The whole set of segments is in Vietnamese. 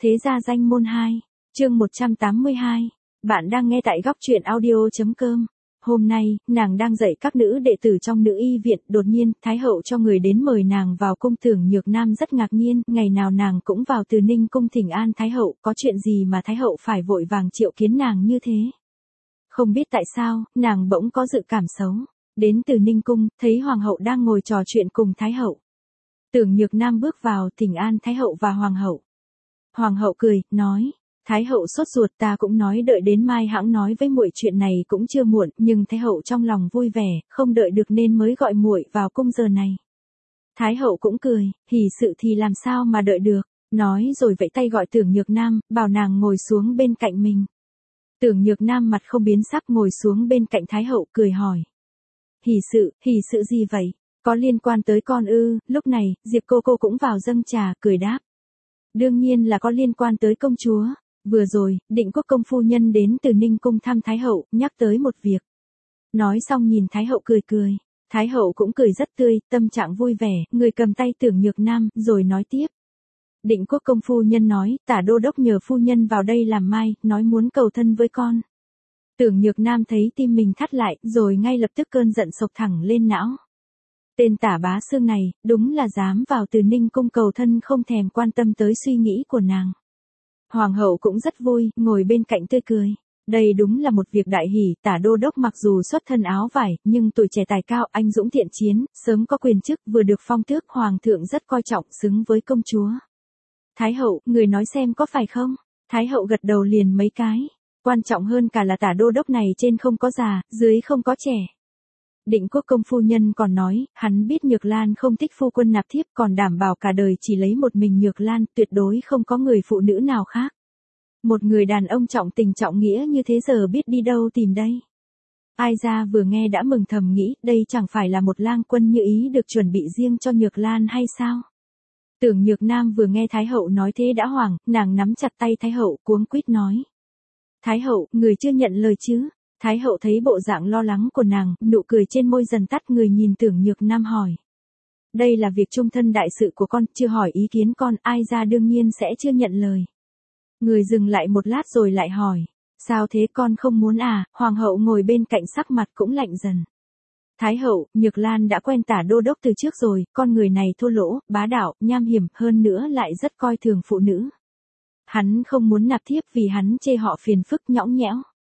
Thế gia danh môn 2, chương 182. Bạn đang nghe tại góc truyện audio.com. Hôm nay, nàng đang dạy các nữ đệ tử trong nữ y viện, đột nhiên, Thái hậu cho người đến mời nàng vào cung. Tưởng Nhược Nam rất ngạc nhiên, ngày nào nàng cũng vào Từ Ninh cung thỉnh an Thái hậu, có chuyện gì mà Thái hậu phải vội vàng triệu kiến nàng như thế. Không biết tại sao, nàng bỗng có dự cảm xấu. Đến Từ Ninh cung, thấy hoàng hậu đang ngồi trò chuyện cùng Thái hậu. Tưởng Nhược Nam bước vào thỉnh an Thái hậu và hoàng hậu. Hoàng hậu cười, nói, Thái hậu sốt ruột, ta cũng nói đợi đến mai hãng nói với muội, chuyện này cũng chưa muộn, nhưng Thái hậu trong lòng vui vẻ, không đợi được nên mới gọi muội vào cung giờ này. Thái hậu cũng cười, hỉ sự thì làm sao mà đợi được, nói rồi vẫy tay gọi Tưởng Nhược Nam, bảo nàng ngồi xuống bên cạnh mình. Tưởng Nhược Nam mặt không biến sắc ngồi xuống bên cạnh Thái hậu, cười hỏi. Hỉ sự gì vậy? Có liên quan tới con ư? Lúc này, Diệp cô cũng vào dâng trà, cười đáp. Đương nhiên là có liên quan tới công chúa. Vừa rồi, Định Quốc công phu nhân đến Từ Ninh cung thăm Thái hậu, nhắc tới một việc. Nói xong nhìn Thái hậu cười cười. Thái hậu cũng cười rất tươi, tâm trạng vui vẻ, người cầm tay Tưởng Nhược Nam, rồi nói tiếp. Định Quốc công phu nhân nói, Tả đô đốc nhờ phu nhân vào đây làm mai, nói muốn cầu thân với con. Tưởng Nhược Nam thấy tim mình thắt lại, rồi ngay lập tức cơn giận sộc thẳng lên não. Tên Tả Bá Xương này, đúng là dám vào Từ Ninh cung cầu thân, không thèm quan tâm tới suy nghĩ của nàng. Hoàng hậu cũng rất vui, ngồi bên cạnh tươi cười. Đây đúng là một việc đại hỷ, Tả đô đốc mặc dù xuất thân áo vải, nhưng tuổi trẻ tài cao, anh dũng thiện chiến, sớm có quyền chức, vừa được phong tước, hoàng thượng rất coi trọng, xứng với công chúa. Thái hậu, người nói xem có phải không? Thái hậu gật đầu liền mấy cái. Quan trọng hơn cả là Tả đô đốc này trên không có già, dưới không có trẻ. Định Quốc công phu nhân còn nói, hắn biết Nhược Lan không thích phu quân nạp thiếp, còn đảm bảo cả đời chỉ lấy một mình Nhược Lan, tuyệt đối không có người phụ nữ nào khác. Một người đàn ông trọng tình trọng nghĩa như thế giờ biết đi đâu tìm đây. Ai ra vừa nghe đã mừng thầm nghĩ, đây chẳng phải là một lang quân như ý được chuẩn bị riêng cho Nhược Lan hay sao? Tưởng Nhược Nam vừa nghe Thái hậu nói thế đã hoảng, nàng nắm chặt tay Thái hậu, cuống quýt nói. Thái hậu, người chưa nhận lời chứ? Thái hậu thấy bộ dạng lo lắng của nàng, nụ cười trên môi dần tắt, người nhìn Tưởng Nhược Nam hỏi. Đây là việc trung thân đại sự của con, chưa hỏi ý kiến con, ai ra đương nhiên sẽ chưa nhận lời. Người dừng lại một lát rồi lại hỏi. Sao thế, con không muốn à? Hoàng hậu ngồi bên cạnh sắc mặt cũng lạnh dần. Thái hậu, Nhược Lan đã quen Tả đô đốc từ trước rồi, con người này thô lỗ, bá đạo, nham hiểm, hơn nữa lại rất coi thường phụ nữ. Hắn không muốn nạp thiếp vì hắn chê họ phiền phức nhõng nhẽo.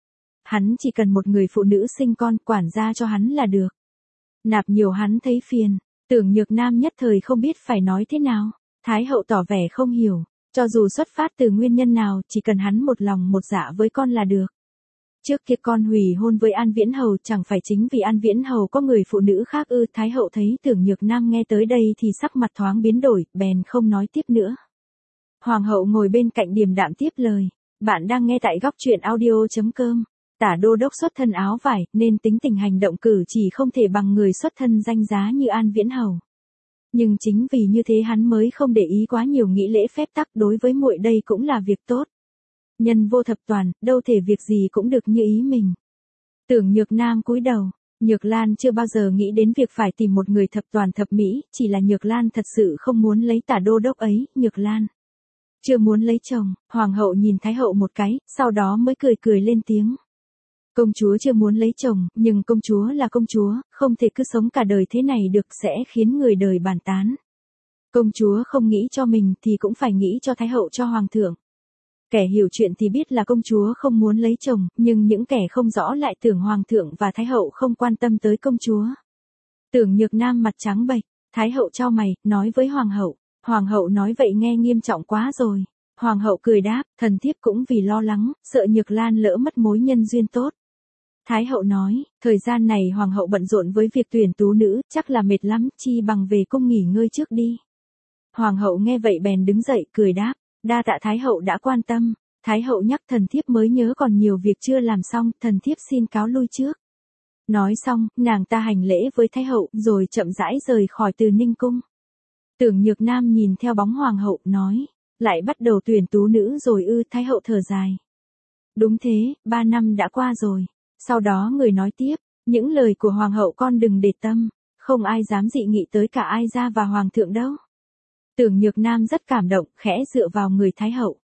Hắn chỉ cần một người phụ nữ sinh con, quản gia cho hắn là được. Nạp nhiều hắn thấy phiền. Tưởng Nhược Nam nhất thời không biết phải nói thế nào. Thái hậu tỏ vẻ không hiểu. Cho dù xuất phát từ nguyên nhân nào, chỉ cần hắn một lòng một dạ với con là được. Trước kia con hủy hôn với An Viễn Hầu, chẳng phải chính vì An Viễn Hầu có người phụ nữ khác ư? Thái hậu thấy Tưởng Nhược Nam nghe tới đây thì sắc mặt thoáng biến đổi, bèn không nói tiếp nữa. Hoàng hậu ngồi bên cạnh điềm đạm tiếp lời. Bạn đang nghe tại góc truyện audio.com. Tả đô đốc xuất thân áo vải, nên tính tình hành động cử chỉ không thể bằng người xuất thân danh giá như An Viễn Hầu. Nhưng chính vì như thế hắn mới không để ý quá nhiều nghĩ lễ phép tắc, đối với muội đây cũng là việc tốt. Nhân vô thập toàn, đâu thể việc gì cũng được như ý mình. Tưởng Nhược Nam cúi đầu, Nhược Lan chưa bao giờ nghĩ đến việc phải tìm một người thập toàn thập mỹ, chỉ là Nhược Lan thật sự không muốn lấy Tả đô đốc ấy. Nhược Lan chưa muốn lấy chồng. Hoàng hậu nhìn Thái hậu một cái, sau đó mới cười cười lên tiếng. Công chúa chưa muốn lấy chồng, nhưng công chúa là công chúa, không thể cứ sống cả đời thế này được, sẽ khiến người đời bàn tán. Công chúa không nghĩ cho mình thì cũng phải nghĩ cho Thái hậu, cho hoàng thượng. Kẻ hiểu chuyện thì biết là công chúa không muốn lấy chồng, nhưng những kẻ không rõ lại tưởng hoàng thượng và Thái hậu không quan tâm tới công chúa. Tưởng Nhược Nam mặt trắng bệch, Thái hậu chau mày, nói với hoàng hậu. Hoàng hậu nói vậy nghe nghiêm trọng quá rồi. Hoàng hậu cười đáp, thần thiếp cũng vì lo lắng, sợ Nhược Lan lỡ mất mối nhân duyên tốt. Thái hậu nói, thời gian này hoàng hậu bận rộn với việc tuyển tú nữ, chắc là mệt lắm, chi bằng về cung nghỉ ngơi trước đi. Hoàng hậu nghe vậy bèn đứng dậy, cười đáp, đa tạ Thái hậu đã quan tâm. Thái hậu nhắc thần thiếp mới nhớ còn nhiều việc chưa làm xong, thần thiếp xin cáo lui trước. Nói xong, nàng ta hành lễ với Thái hậu, rồi chậm rãi rời khỏi Từ Ninh cung. Tưởng Nhược Nam nhìn theo bóng hoàng hậu, nói, lại bắt đầu tuyển tú nữ rồi ư? Thái hậu thở dài. Đúng thế, 3 năm đã qua rồi. Sau đó người nói tiếp, những lời của hoàng hậu con đừng để tâm, không ai dám dị nghị tới cả ai ra và hoàng thượng đâu. Tưởng Nhược Nam rất cảm động, khẽ dựa vào người Thái hậu.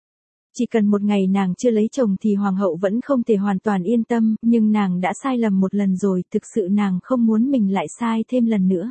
Chỉ cần một ngày nàng chưa lấy chồng thì hoàng hậu vẫn không thể hoàn toàn yên tâm, nhưng nàng đã sai lầm một lần rồi, thực sự nàng không muốn mình lại sai thêm lần nữa.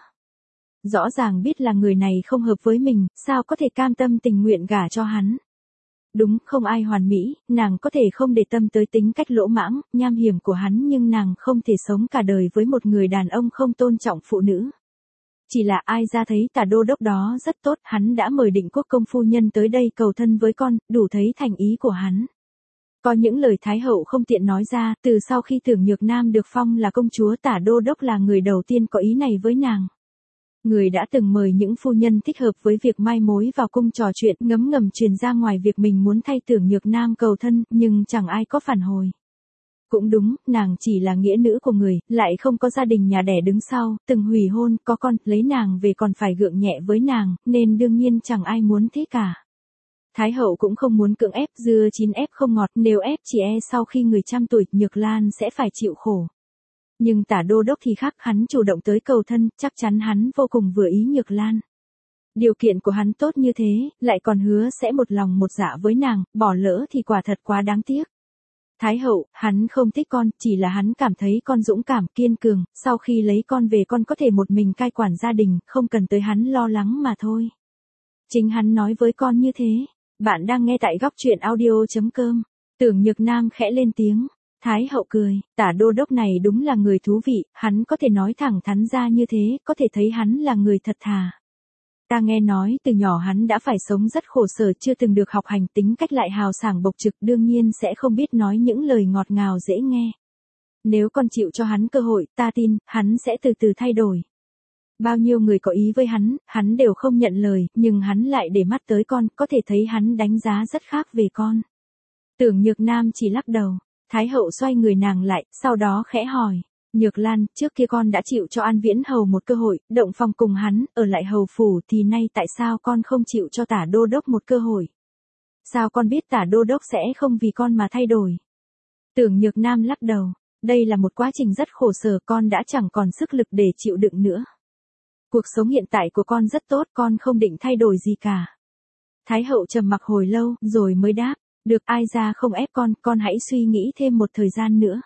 Rõ ràng biết là người này không hợp với mình, sao có thể cam tâm tình nguyện gả cho hắn. Đúng, không ai hoàn mỹ, nàng có thể không để tâm tới tính cách lỗ mãng, nham hiểm của hắn, nhưng nàng không thể sống cả đời với một người đàn ông không tôn trọng phụ nữ. Chỉ là ai ra thấy Tả Đô Đốc đó rất tốt, hắn đã mời Định Quốc công phu nhân tới đây cầu thân với con, đủ thấy thành ý của hắn. Có những lời Thái hậu không tiện nói ra, từ sau khi Tưởng Nhược Nam được phong là công chúa, Tả Đô Đốc là người đầu tiên có ý này với nàng. Người đã từng mời những phu nhân thích hợp với việc mai mối vào cung trò chuyện, ngấm ngầm truyền ra ngoài việc mình muốn thay Tưởng Nhược Nam cầu thân, nhưng chẳng ai có phản hồi. Cũng đúng, nàng chỉ là nghĩa nữ của người, lại không có gia đình nhà đẻ đứng sau, từng hủy hôn, có con, lấy nàng về còn phải gượng nhẹ với nàng, nên đương nhiên chẳng ai muốn thế cả. Thái hậu cũng không muốn cưỡng ép, dưa chín ép không ngọt, nếu ép chỉ sau khi người trăm tuổi, Nhược Lan sẽ phải chịu khổ. Nhưng Tả Đô Đốc thì khác, hắn chủ động tới cầu thân, chắc chắn hắn vô cùng vừa ý Nhược Lan. Điều kiện của hắn tốt như thế, lại còn hứa sẽ một lòng một dạ với nàng, bỏ lỡ thì quả thật quá đáng tiếc. Thái hậu, hắn không thích con, chỉ là hắn cảm thấy con dũng cảm, kiên cường, sau khi lấy con về con có thể một mình cai quản gia đình, không cần tới hắn lo lắng mà thôi. Chính hắn nói với con như thế. Bạn đang nghe tại góc truyện audio.com. Tưởng Nhược Nam khẽ lên tiếng. Thái hậu cười, Tả Đô Đốc này đúng là người thú vị, hắn có thể nói thẳng thắn ra như thế, có thể thấy hắn là người thật thà. Ta nghe nói từ nhỏ hắn đã phải sống rất khổ sở, chưa từng được học hành, tính cách lại hào sảng bộc trực, đương nhiên sẽ không biết nói những lời ngọt ngào dễ nghe. Nếu con chịu cho hắn cơ hội, ta tin, hắn sẽ từ từ thay đổi. Bao nhiêu người có ý với hắn đều không nhận lời, nhưng hắn lại để mắt tới con, có thể thấy hắn đánh giá rất khác về con. Tưởng Nhược Nam chỉ lắc đầu. Thái hậu xoay người nàng lại, sau đó khẽ hỏi. Nhược Lan, trước kia con đã chịu cho An Viễn Hầu một cơ hội, động phòng cùng hắn, ở lại hầu phủ, thì nay tại sao con không chịu cho Tả Đô Đốc một cơ hội? Sao con biết Tả Đô Đốc sẽ không vì con mà thay đổi? Tưởng Nhược Nam lắc đầu. Đây là một quá trình rất khổ sở, con đã chẳng còn sức lực để chịu đựng nữa. Cuộc sống hiện tại của con rất tốt, con không định thay đổi gì cả. Thái hậu trầm mặc hồi lâu, rồi mới đáp. Được, ai ra không ép con hãy suy nghĩ thêm một thời gian nữa.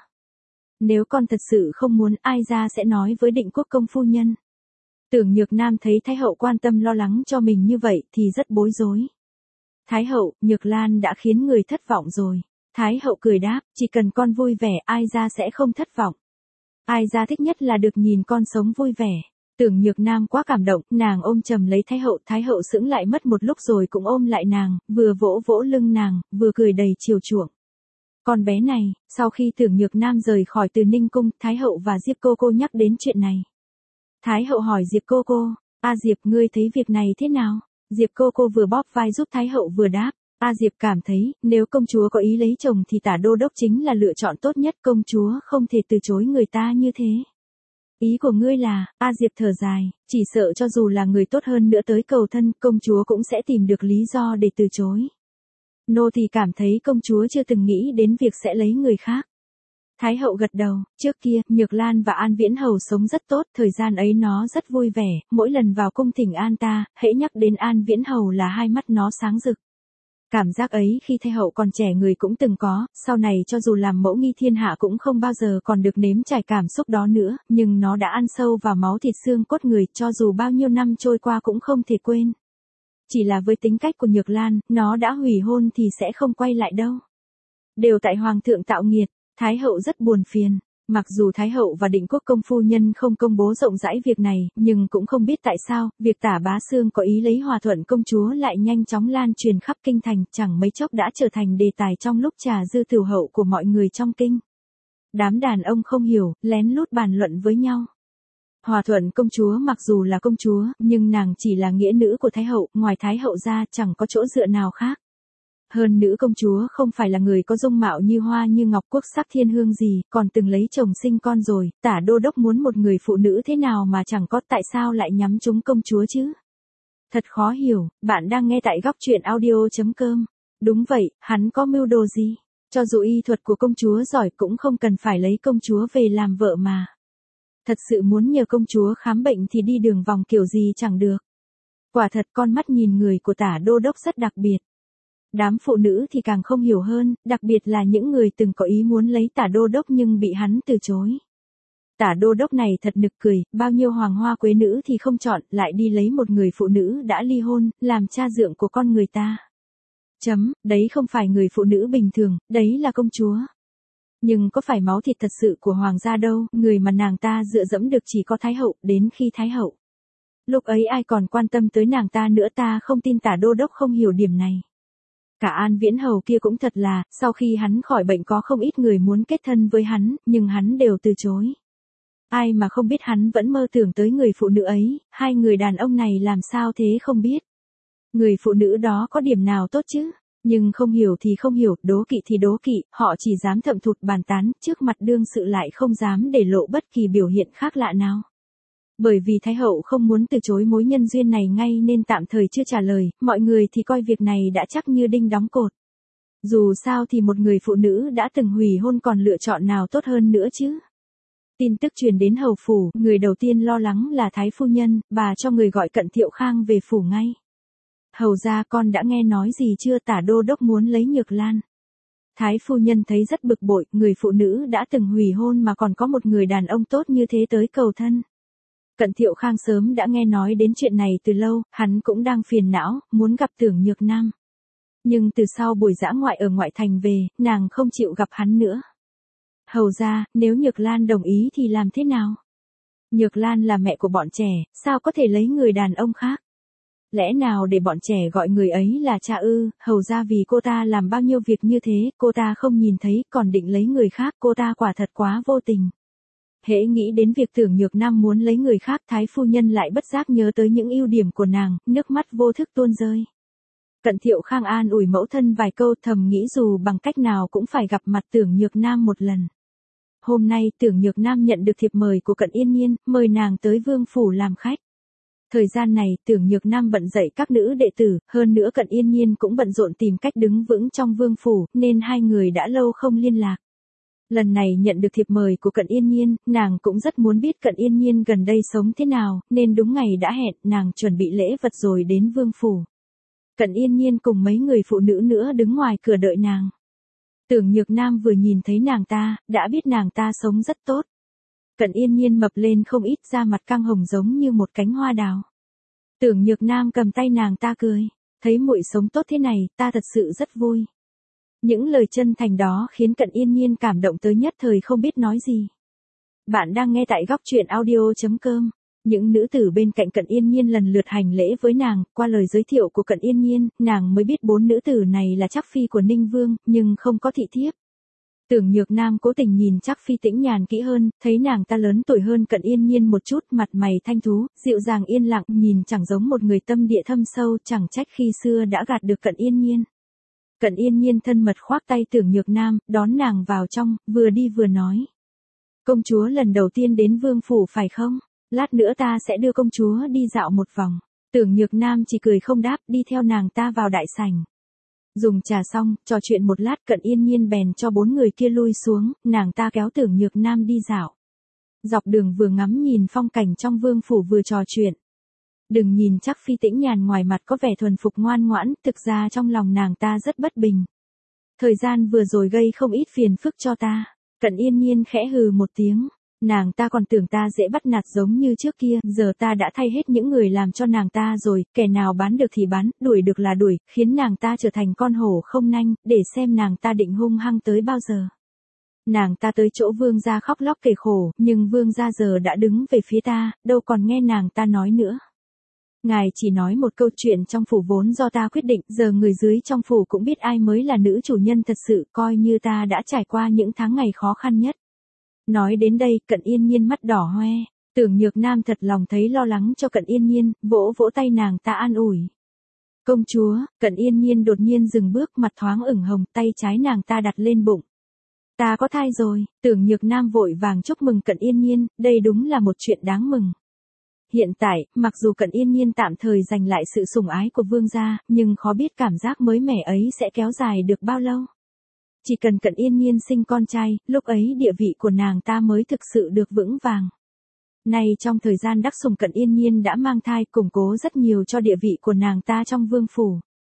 Nếu con thật sự không muốn, ai ra sẽ nói với Định Quốc công phu nhân. Tưởng Nhược Nam thấy Thái hậu quan tâm lo lắng cho mình như vậy thì rất bối rối. Thái hậu, Nhược Lan đã khiến người thất vọng rồi. Thái hậu cười đáp, chỉ cần con vui vẻ, ai ra sẽ không thất vọng. Ai ra thích nhất là được nhìn con sống vui vẻ. Tưởng Nhược Nam quá cảm động, nàng ôm chầm lấy Thái hậu sững lại mất một lúc rồi cũng ôm lại nàng, vừa vỗ vỗ lưng nàng, vừa cười đầy chiều chuộng. Con bé này, sau khi Tưởng Nhược Nam rời khỏi Từ Ninh cung, Thái hậu và Diệp cô nhắc đến chuyện này. Thái hậu hỏi Diệp cô, Diệp, ngươi thấy việc này thế nào? Diệp cô vừa bóp vai giúp Thái hậu vừa đáp. Diệp cảm thấy, nếu công chúa có ý lấy chồng thì Tả Đô Đốc chính là lựa chọn tốt nhất, công chúa không thể từ chối người ta như thế. Ý của ngươi là, Diệp thở dài, chỉ sợ cho dù là người tốt hơn nữa tới cầu thân, công chúa cũng sẽ tìm được lý do để từ chối. Nô thì cảm thấy công chúa chưa từng nghĩ đến việc sẽ lấy người khác. Thái hậu gật đầu, trước kia, Nhược Lan và An Viễn Hầu sống rất tốt, thời gian ấy nó rất vui vẻ, mỗi lần vào cung thỉnh an ta, hễ nhắc đến An Viễn Hầu là hai mắt nó sáng rực. Cảm giác ấy khi Thái hậu còn trẻ người cũng từng có, sau này cho dù làm mẫu nghi thiên hạ cũng không bao giờ còn được nếm trải cảm xúc đó nữa, nhưng nó đã ăn sâu vào máu thịt xương cốt người, cho dù bao nhiêu năm trôi qua cũng không thể quên. Chỉ là với tính cách của Nhược Lan, nó đã hủy hôn thì sẽ không quay lại đâu. Đều tại Hoàng thượng tạo nghiệt, Thái hậu rất buồn phiền. Mặc dù Thái hậu và Định Quốc công phu nhân không công bố rộng rãi việc này, nhưng cũng không biết tại sao, việc Tả Bá Xương có ý lấy Hòa Thuận công chúa lại nhanh chóng lan truyền khắp kinh thành, chẳng mấy chốc đã trở thành đề tài trong lúc trà dư tửu hậu của mọi người trong kinh. Đám đàn ông không hiểu, lén lút bàn luận với nhau. Hòa Thuận công chúa mặc dù là công chúa, nhưng nàng chỉ là nghĩa nữ của Thái hậu, ngoài Thái hậu ra chẳng có chỗ dựa nào khác. Hơn nữ công chúa không phải là người có dung mạo như hoa như ngọc, quốc sắc thiên hương gì, còn từng lấy chồng sinh con rồi, Tả Đô Đốc muốn một người phụ nữ thế nào mà chẳng có, tại sao lại nhắm trúng công chúa chứ? Thật khó hiểu, bạn đang nghe tại góc truyện audio.com. Đúng vậy, hắn có mưu đồ gì? Cho dù y thuật của công chúa giỏi cũng không cần phải lấy công chúa về làm vợ mà. Thật sự muốn nhờ công chúa khám bệnh thì đi đường vòng kiểu gì chẳng được. Quả thật con mắt nhìn người của Tả Đô Đốc rất đặc biệt. Đám phụ nữ thì càng không hiểu hơn, đặc biệt là những người từng có ý muốn lấy Tả Đô Đốc nhưng bị hắn từ chối. Tả Đô Đốc này thật nực cười, bao nhiêu hoàng hoa quế nữ thì không chọn, lại đi lấy một người phụ nữ đã ly hôn, làm cha dượng của con người ta. Đấy không phải người phụ nữ bình thường, đấy là công chúa. Nhưng có phải máu thịt thật sự của hoàng gia đâu, người mà nàng ta dựa dẫm được chỉ có Thái hậu, đến khi Thái hậu. Lúc ấy ai còn quan tâm tới nàng ta nữa, ta không tin Tả Đô Đốc không hiểu điểm này. Cả An Viễn Hầu kia cũng thật là, sau khi hắn khỏi bệnh có không ít người muốn kết thân với hắn, nhưng hắn đều từ chối. Ai mà không biết hắn vẫn mơ tưởng tới người phụ nữ ấy, hai người đàn ông này làm sao thế không biết. Người phụ nữ đó có điểm nào tốt chứ? Nhưng không hiểu thì không hiểu, đố kỵ thì đố kỵ, họ chỉ dám thậm thụt bàn tán, trước mặt đương sự lại không dám để lộ bất kỳ biểu hiện khác lạ nào. Bởi vì Thái hậu không muốn từ chối mối nhân duyên này ngay nên tạm thời chưa trả lời, mọi người thì coi việc này đã chắc như đinh đóng cột. Dù sao thì một người phụ nữ đã từng hủy hôn còn lựa chọn nào tốt hơn nữa chứ. Tin tức truyền đến hầu phủ, người đầu tiên lo lắng là Thái phu nhân, bà cho người gọi Cận Thiệu Khang về phủ ngay. Hầu ra con đã nghe nói gì chưa, Tả Đô Đốc muốn lấy Nhược Lan. Thái phu nhân thấy rất bực bội, người phụ nữ đã từng hủy hôn mà còn có một người đàn ông tốt như thế tới cầu thân. Cận Thiệu Khang sớm đã nghe nói đến chuyện này từ lâu, hắn cũng đang phiền não, muốn gặp Tưởng Nhược Nam. Nhưng từ sau buổi dã ngoại ở ngoại thành về, nàng không chịu gặp hắn nữa. Hầu ra, nếu Nhược Lan đồng ý thì làm thế nào? Nhược Lan là mẹ của bọn trẻ, sao có thể lấy người đàn ông khác? Lẽ nào để bọn trẻ gọi người ấy là cha ư? Hầu ra vì cô ta làm bao nhiêu việc như thế, cô ta không nhìn thấy, còn định lấy người khác, cô ta quả thật quá vô tình. Hễ nghĩ đến việc Tưởng Nhược Nam muốn lấy người khác, Thái phu nhân lại bất giác nhớ tới những ưu điểm của nàng, nước mắt vô thức tuôn rơi. Cận Thiệu Khang an ủi mẫu thân vài câu, thầm nghĩ dù bằng cách nào cũng phải gặp mặt Tưởng Nhược Nam một lần. Hôm nay Tưởng Nhược Nam nhận được thiệp mời của Cận Yên Nhiên, mời nàng tới vương phủ làm khách. Thời gian này Tưởng Nhược Nam bận dạy các nữ đệ tử, hơn nữa Cận Yên Nhiên cũng bận rộn tìm cách đứng vững trong vương phủ, nên hai người đã lâu không liên lạc. Lần này nhận được thiệp mời của Cận Yên Nhiên, nàng cũng rất muốn biết Cận Yên Nhiên gần đây sống thế nào, nên đúng ngày đã hẹn, nàng chuẩn bị lễ vật rồi đến vương phủ. Cận Yên Nhiên cùng mấy người phụ nữ nữa đứng ngoài cửa đợi nàng. Tưởng Nhược Nam vừa nhìn thấy nàng ta, đã biết nàng ta sống rất tốt. Cận Yên Nhiên mập lên không ít, da mặt căng hồng giống như một cánh hoa đào. Tưởng Nhược Nam cầm tay nàng ta cười, thấy muội sống tốt thế này, ta thật sự rất vui. Những lời chân thành đó khiến Cận Yên Nhiên cảm động tới nhất thời không biết nói gì. Bạn đang nghe tại góc truyện audio.com. Những nữ tử bên cạnh Cận Yên Nhiên lần lượt hành lễ với nàng, qua lời giới thiệu của Cận Yên Nhiên, nàng mới biết 4 nữ tử này là Trác phi của Ninh Vương, nhưng không có thị thiếp. Tưởng Nhược Nam cố tình nhìn Trác phi Tĩnh Nhàn kỹ hơn, thấy nàng ta lớn tuổi hơn Cận Yên Nhiên một chút, mặt mày thanh thú, dịu dàng yên lặng, nhìn chẳng giống một người tâm địa thâm sâu, chẳng trách khi xưa đã gạt được Cận Yên Nhiên. Cận Yên Nhiên thân mật khoác tay Tưởng Nhược Nam, đón nàng vào trong, vừa đi vừa nói. Công chúa lần đầu tiên đến vương phủ phải không? Lát nữa ta sẽ đưa công chúa đi dạo một vòng. Tưởng Nhược Nam chỉ cười không đáp, đi theo nàng ta vào đại sảnh. Dùng trà xong, trò chuyện một lát, Cận Yên Nhiên bèn cho 4 người kia lui xuống, nàng ta kéo Tưởng Nhược Nam đi dạo. Dọc đường vừa ngắm nhìn phong cảnh trong vương phủ vừa trò chuyện. Đừng nhìn Trác phi Tĩnh Nhàn ngoài mặt có vẻ thuần phục ngoan ngoãn, thực ra trong lòng nàng ta rất bất bình. Thời gian vừa rồi gây không ít phiền phức cho ta. Cận Yên Nhiên khẽ hừ một tiếng. Nàng ta còn tưởng ta dễ bắt nạt giống như trước kia, giờ ta đã thay hết những người làm cho nàng ta rồi, kẻ nào bán được thì bán, đuổi được là đuổi, khiến nàng ta trở thành con hổ không nanh, để xem nàng ta định hung hăng tới bao giờ. Nàng ta tới chỗ vương gia khóc lóc kể khổ, nhưng vương gia giờ đã đứng về phía ta, đâu còn nghe nàng ta nói nữa. Ngài chỉ nói một câu chuyện trong phủ vốn do ta quyết định, giờ người dưới trong phủ cũng biết ai mới là nữ chủ nhân thật sự, coi như ta đã trải qua những tháng ngày khó khăn nhất. Nói đến đây, Cận Yên Nhiên mắt đỏ hoe, Tưởng Nhược Nam thật lòng thấy lo lắng cho Cận Yên Nhiên, vỗ vỗ tay nàng ta an ủi. Công chúa, Cận Yên Nhiên đột nhiên dừng bước, mặt thoáng ửng hồng, tay trái nàng ta đặt lên bụng. Ta có thai rồi, Tưởng Nhược Nam vội vàng chúc mừng Cận Yên Nhiên, đây đúng là một chuyện đáng mừng. Hiện tại, mặc dù Cận Yên Nhiên tạm thời giành lại sự sủng ái của vương gia, nhưng khó biết cảm giác mới mẻ ấy sẽ kéo dài được bao lâu. Chỉ cần Cận Yên Nhiên sinh con trai, lúc ấy địa vị của nàng ta mới thực sự được vững vàng. Nay trong thời gian đắc sủng Cận Yên Nhiên đã mang thai, củng cố rất nhiều cho địa vị của nàng ta trong vương phủ.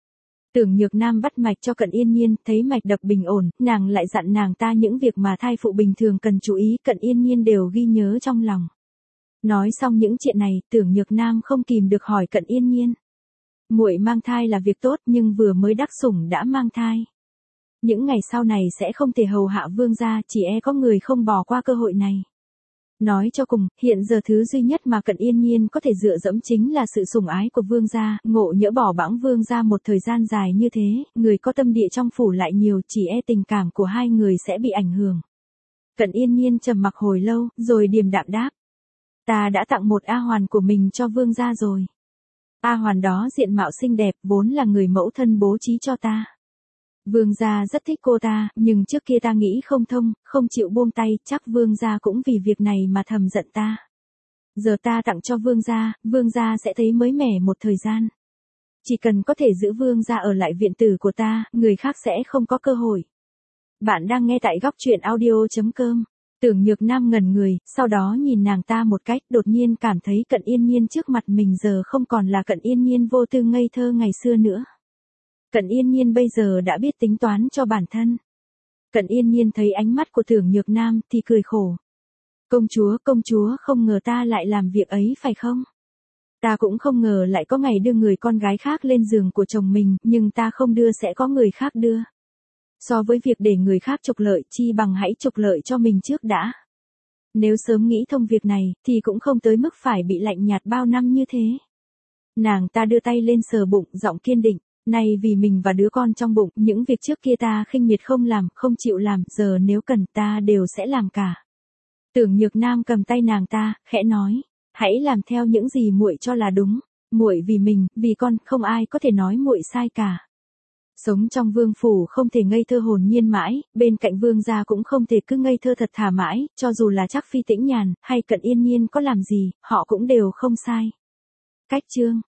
Tưởng Nhược Nam bắt mạch cho Cận Yên Nhiên, thấy mạch đập bình ổn, nàng lại dặn nàng ta những việc mà thai phụ bình thường cần chú ý, Cận Yên Nhiên đều ghi nhớ trong lòng. Nói xong những chuyện này, Tưởng Nhược Nam không kìm được hỏi Cận Yên Nhiên. Muội mang thai là việc tốt, nhưng vừa mới đắc sủng đã mang thai. Những ngày sau này sẽ không thể hầu hạ vương gia, chỉ e có người không bỏ qua cơ hội này. Nói cho cùng, hiện giờ thứ duy nhất mà Cận Yên Nhiên có thể dựa dẫm chính là sự sủng ái của vương gia, ngộ nhỡ bỏ bẵng vương gia một thời gian dài như thế, người có tâm địa trong phủ lại nhiều, chỉ e tình cảm của hai người sẽ bị ảnh hưởng. Cận Yên Nhiên trầm mặc hồi lâu, rồi điềm đạm đáp. Ta đã tặng một A Hoàn của mình cho vương gia rồi. A Hoàn đó diện mạo xinh đẹp, vốn là người mẫu thân bố trí cho ta. Vương gia rất thích cô ta, nhưng trước kia ta nghĩ không thông, không chịu buông tay, chắc vương gia cũng vì việc này mà thầm giận ta. Giờ ta tặng cho vương gia sẽ thấy mới mẻ một thời gian. Chỉ cần có thể giữ vương gia ở lại viện tử của ta, người khác sẽ không có cơ hội. Bạn đang nghe tại góc truyện audio.com. Tưởng Nhược Nam ngẩn người, sau đó nhìn nàng ta một cách, đột nhiên cảm thấy Cận Yên Nhiên trước mặt mình giờ không còn là Cận Yên Nhiên vô tư ngây thơ ngày xưa nữa. Cận Yên Nhiên bây giờ đã biết tính toán cho bản thân. Cận Yên Nhiên thấy ánh mắt của Tưởng Nhược Nam thì cười khổ. Công chúa không ngờ ta lại làm việc ấy phải không? Ta cũng không ngờ lại có ngày đưa người con gái khác lên giường của chồng mình, nhưng ta không đưa sẽ có người khác đưa. So với việc để người khác trục lợi, chi bằng hãy trục lợi cho mình trước đã. Nếu sớm nghĩ thông việc này, thì cũng không tới mức phải bị lạnh nhạt bao năm như thế. Nàng ta đưa tay lên sờ bụng, giọng kiên định. Này vì mình và đứa con trong bụng, những việc trước kia ta khinh miệt không làm, không chịu làm, giờ nếu cần ta đều sẽ làm cả. Tưởng Nhược Nam cầm tay nàng ta, khẽ nói, hãy làm theo những gì muội cho là đúng, muội vì mình, vì con, không ai có thể nói muội sai cả. Sống trong vương phủ không thể ngây thơ hồn nhiên mãi, bên cạnh vương gia cũng không thể cứ ngây thơ thật thà mãi, cho dù là Trác Phi Tĩnh Nhàn, hay Cận Yên Nhiên có làm gì, họ cũng đều không sai. Cách chương